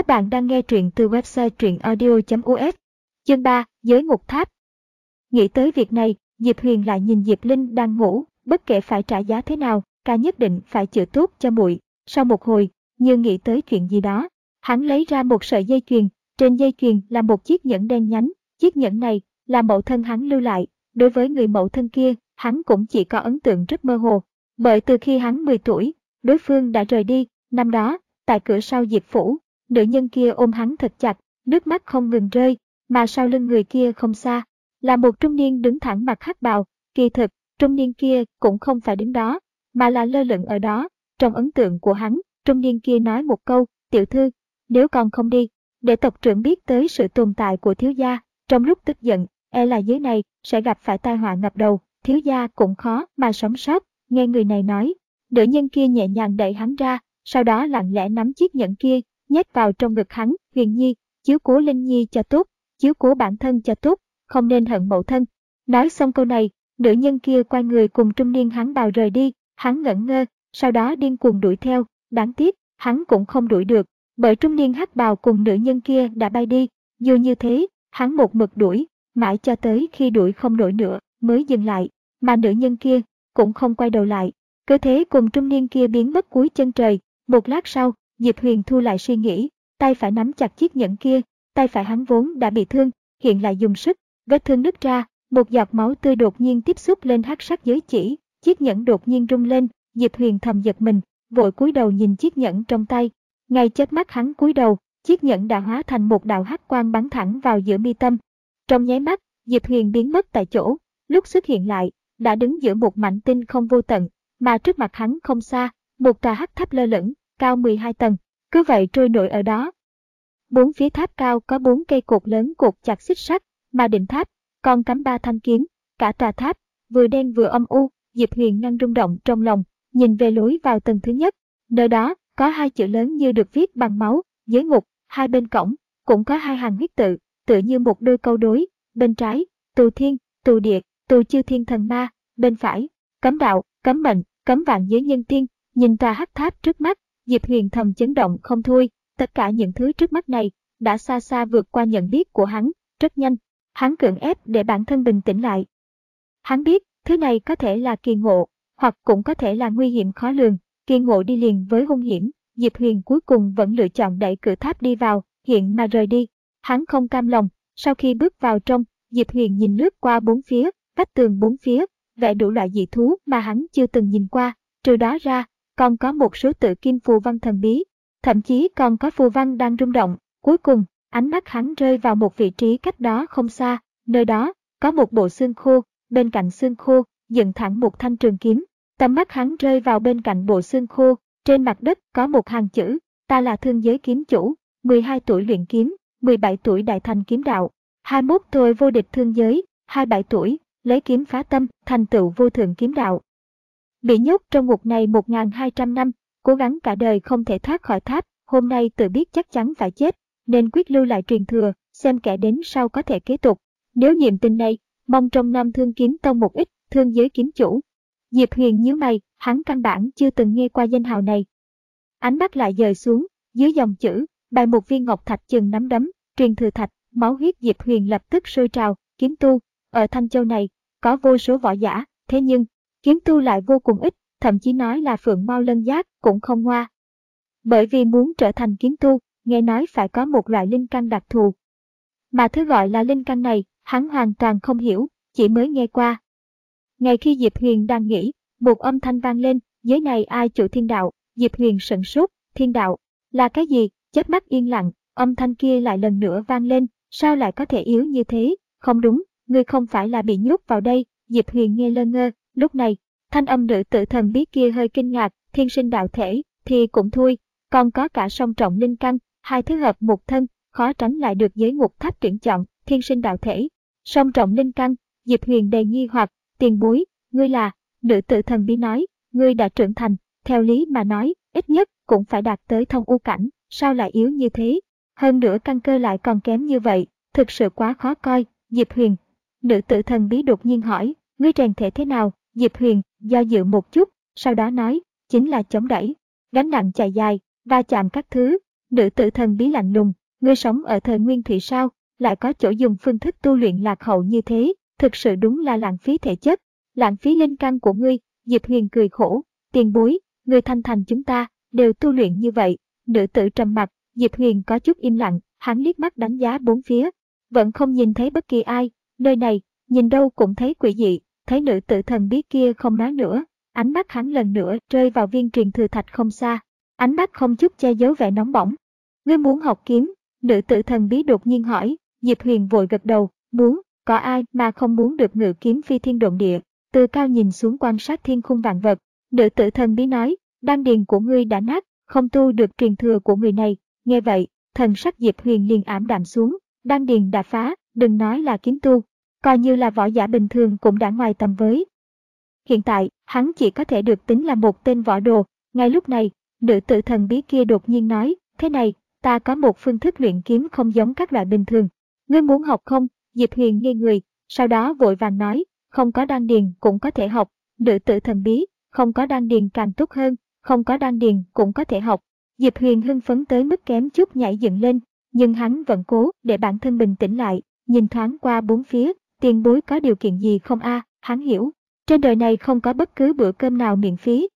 Các bạn đang nghe truyện từ website truyệnaudio.us. Chương 3, Giới ngục tháp. Nghĩ tới việc này, Diệp Huyền lại nhìn Diệp Linh đang ngủ, bất kể phải trả giá thế nào, ca nhất định phải chữa tốt cho muội. Sau một hồi, như nghĩ tới chuyện gì đó, hắn lấy ra một sợi dây chuyền, trên dây chuyền là một chiếc nhẫn đen nhánh, chiếc nhẫn này là mẫu thân hắn lưu lại, đối với người mẫu thân kia, hắn cũng chỉ có ấn tượng rất mơ hồ, bởi từ khi hắn 10 tuổi, đối phương đã rời đi, năm đó, tại cửa sau Diệp phủ, nữ nhân kia ôm hắn thật chặt, nước mắt không ngừng rơi, mà sau lưng người kia không xa, là một trung niên đứng thẳng mặc hắc bào, kỳ thực, trung niên kia cũng không phải đứng đó, mà là lơ lửng ở đó. Trong ấn tượng của hắn, trung niên kia nói một câu, tiểu thư, nếu con không đi, để tộc trưởng biết tới sự tồn tại của thiếu gia, trong lúc tức giận, e là dưới này sẽ gặp phải tai họa ngập đầu, thiếu gia cũng khó mà sống sót. Nghe người này nói, nữ nhân kia nhẹ nhàng đẩy hắn ra, sau đó lặng lẽ nắm chiếc nhẫn kia, nhét vào trong ngực hắn. Huyền nhi, chiếu cố Linh nhi cho tốt, chiếu cố bản thân cho tốt, không nên hận mẫu thân. Nói xong câu này, nữ nhân kia quay người cùng trung niên hắn bào rời đi, hắn ngẩn ngơ, sau đó điên cuồng đuổi theo, đáng tiếc, hắn cũng không đuổi được, bởi trung niên hắc bào cùng nữ nhân kia đã bay đi. Dù như thế, hắn một mực đuổi, mãi cho tới khi đuổi không nổi nữa mới dừng lại, mà nữ nhân kia cũng không quay đầu lại, cứ thế cùng trung niên kia biến mất cuối chân trời. Một lát sau, Diệp Huyền thu lại suy nghĩ, tay phải nắm chặt chiếc nhẫn kia, tay phải hắn vốn đã bị thương, hiện lại dùng sức, vết thương nứt ra, một giọt máu tươi đột nhiên tiếp xúc lên hắc sắc giới chỉ, chiếc nhẫn đột nhiên rung lên, Diệp Huyền thầm giật mình, vội cúi đầu nhìn chiếc nhẫn trong tay. Ngay chớp mắt hắn cúi đầu, chiếc nhẫn đã hóa thành một đạo hắc quang bắn thẳng vào giữa mi tâm. Trong nháy mắt, Diệp Huyền biến mất tại chỗ, lúc xuất hiện lại, đã đứng giữa một mảnh tinh không vô tận, mà trước mặt hắn không xa, một tòa hắc tháp lơ lửng, cao 12 tầng, cứ vậy trôi nổi ở đó. Bốn phía tháp cao có 4 cây cột lớn cột chặt xích sắt, mà đỉnh tháp còn cắm 3 thanh kiếm, cả tòa tháp vừa đen vừa âm u. Diệp Huyền ngăn rung động trong lòng, nhìn về lối vào tầng thứ nhất, nơi đó có 2 chữ lớn như được viết bằng máu, giới ngục. Hai bên cổng cũng có 2 hàng huyết tự, tựa như một đôi câu đối, bên trái, tù thiên, tù địa, tù chư thiên thần ma, bên phải, cấm đạo, cấm mệnh, cấm vạn giới nhân tiên. Nhìn tòa hắc tháp trước mắt, Diệp Huyền thầm chấn động không thôi, tất cả những thứ trước mắt này đã xa xa vượt qua nhận biết của hắn, rất nhanh, hắn cưỡng ép để bản thân bình tĩnh lại. Hắn biết, thứ này có thể là kỳ ngộ, hoặc cũng có thể là nguy hiểm khó lường, kỳ ngộ đi liền với hung hiểm. Diệp Huyền cuối cùng vẫn lựa chọn đẩy cửa tháp đi vào, hiện mà rời đi. Hắn không cam lòng, sau khi bước vào trong, Diệp Huyền nhìn lướt qua bốn phía, vách tường bốn phía, vẽ đủ loại dị thú mà hắn chưa từng nhìn qua, trừ đó ra, còn có một số tự kim phù văn thần bí, thậm chí còn có phù văn đang rung động. Cuối cùng, ánh mắt hắn rơi vào một vị trí cách đó không xa, nơi đó có một bộ xương khô, bên cạnh xương khô dựng thẳng một thanh trường kiếm. Tầm mắt hắn rơi vào bên cạnh bộ xương khô, trên mặt đất có một hàng chữ, ta là thương giới kiếm chủ, 12 tuổi luyện kiếm, 17 tuổi đại thành kiếm đạo, 21 tuổi vô địch thương giới, 27 tuổi lấy kiếm phá tâm, thành tựu vô thượng kiếm đạo. Bị nhốt trong ngục này 1200 năm, cố gắng cả đời không thể thoát khỏi tháp, hôm nay tự biết chắc chắn phải chết, nên quyết lưu lại truyền thừa, xem kẻ đến sau có thể kế tục. Nếu nhiệm tình này, mong trong năm Thương Kiếm Tông một ít, thương giới kiếm chủ. Diệp Huyền nhíu mày, hắn căn bản chưa từng nghe qua danh hào này. Ánh mắt lại dời xuống, dưới dòng chữ, bày một viên ngọc thạch chừng nắm đấm, truyền thừa thạch, máu huyết Diệp Huyền lập tức sôi trào. Kiếm tu, ở Thanh Châu này, có vô số võ giả, thế nhưng, kiếm tu lại vô cùng ít, thậm chí nói là phượng mao lân giác cũng không ngoa. Bởi vì muốn trở thành kiếm tu, nghe nói phải có một loại linh căn đặc thù. Mà thứ gọi là linh căn này, hắn hoàn toàn không hiểu, chỉ mới nghe qua. Ngay khi Diệp Huyền đang nghĩ, một âm thanh vang lên, giới này ai chủ thiên đạo? Diệp Huyền sửng sốt, thiên đạo, là cái gì? Chớp mắt yên lặng, âm thanh kia lại lần nữa vang lên, sao lại có thể yếu như thế? Không đúng, ngươi không phải là bị nhốt vào đây. Diệp Huyền nghe lơ ngơ, lúc này, thanh âm nữ tử thần bí kia hơi kinh ngạc, thiên sinh đạo thể, thì cũng thôi, còn có cả song trọng linh căn, hai thứ hợp một thân, khó tránh lại được giới ngục tháp tuyển chọn. Thiên sinh đạo thể, song trọng linh căn. Diệp Huyền đầy nghi hoặc, tiền bối, ngươi là? Nữ tử thần bí nói, ngươi đã trưởng thành, theo lý mà nói, ít nhất cũng phải đạt tới thông u cảnh, sao lại yếu như thế? Hơn nữa căn cơ lại còn kém như vậy, thực sự quá khó coi. Diệp Huyền, nữ tử thần bí đột nhiên hỏi, ngươi rèn thể thế nào? Diệp Huyền do dự một chút, sau đó nói, chính là chống đẩy, gánh nặng chạy dài, va chạm các thứ. Nữ tử thần bí lạnh lùng, ngươi sống ở thời nguyên thủy sao, lại có chỗ dùng phương thức tu luyện lạc hậu như thế, thực sự đúng là lãng phí thể chất, lãng phí linh căn của ngươi. Diệp Huyền cười khổ, tiền bối, người thanh thành chúng ta đều tu luyện như vậy. Nữ tử trầm mặc, Diệp Huyền có chút im lặng, hắn liếc mắt đánh giá bốn phía, vẫn không nhìn thấy bất kỳ ai, nơi này, nhìn đâu cũng thấy quỷ dị. Thấy nữ tử thần bí kia không nói nữa, ánh mắt hắn lần nữa rơi vào viên truyền thừa thạch không xa, ánh mắt không chút che giấu vẻ nóng bỏng. Ngươi muốn học kiếm? Nữ tử thần bí đột nhiên hỏi. Diệp Huyền vội gật đầu, muốn, có ai mà không muốn được ngự kiếm phi thiên độn địa, từ cao nhìn xuống quan sát thiên khung vạn vật. Nữ tử thần bí nói, đan điền của ngươi đã nát, không tu được truyền thừa của người này. Nghe vậy, thần sắc Diệp Huyền liền ảm đạm xuống, đan điền đã phá, đừng nói là kiếm tu, coi như là võ giả bình thường cũng đã ngoài tầm với. Hiện tại, hắn chỉ có thể được tính là một tên võ đồ. Ngay lúc này, nữ tử thần bí kia đột nhiên nói, thế này, ta có một phương thức luyện kiếm không giống các loại bình thường. Ngươi muốn học không? Diệp Huyền ngây người, sau đó vội vàng nói, không có đan điền cũng có thể học. Nữ tử thần bí, không có đan điền càng tốt hơn, không có đan điền cũng có thể học. Diệp Huyền hưng phấn tới mức kém chút nhảy dựng lên, nhưng hắn vẫn cố để bản thân bình tĩnh lại, nhìn thoáng qua bốn phía, tiền bối có điều kiện gì không a? Hắn hiểu, trên đời này không có bất cứ bữa cơm nào miễn phí,